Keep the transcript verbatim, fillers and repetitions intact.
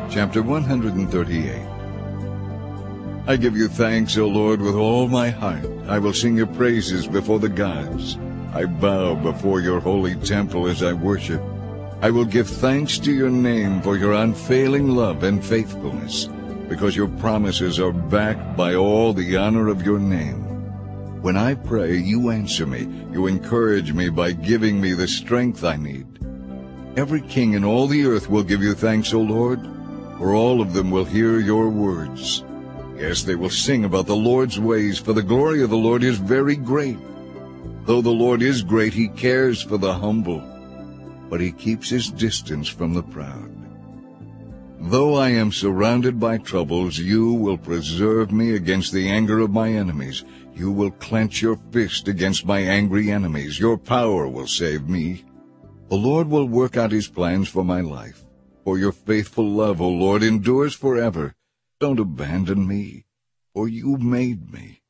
Chapter one thirty-eight. I give you thanks, O Lord, with all my heart. I will sing your praises before the gods. I bow before your holy temple as I worship. I will give thanks to your name for your unfailing love and faithfulness, because your promises are backed by all the honor of your name. When I pray, you answer me. You encourage me by giving me the strength I need. Every king in all the earth will give you thanks, O Lord, for all of them will hear your words. Yes, they will sing about the Lord's ways, for the glory of the Lord is very great. Though the Lord is great, he cares for the humble, but he keeps his distance from the proud. Though I am surrounded by troubles, you will preserve me against the anger of my enemies. You will clench your fist against my angry enemies. Your power will save me. The Lord will work out his plans for my life. For your faithful love, O Lord, endures forever. Don't abandon me, for you made me.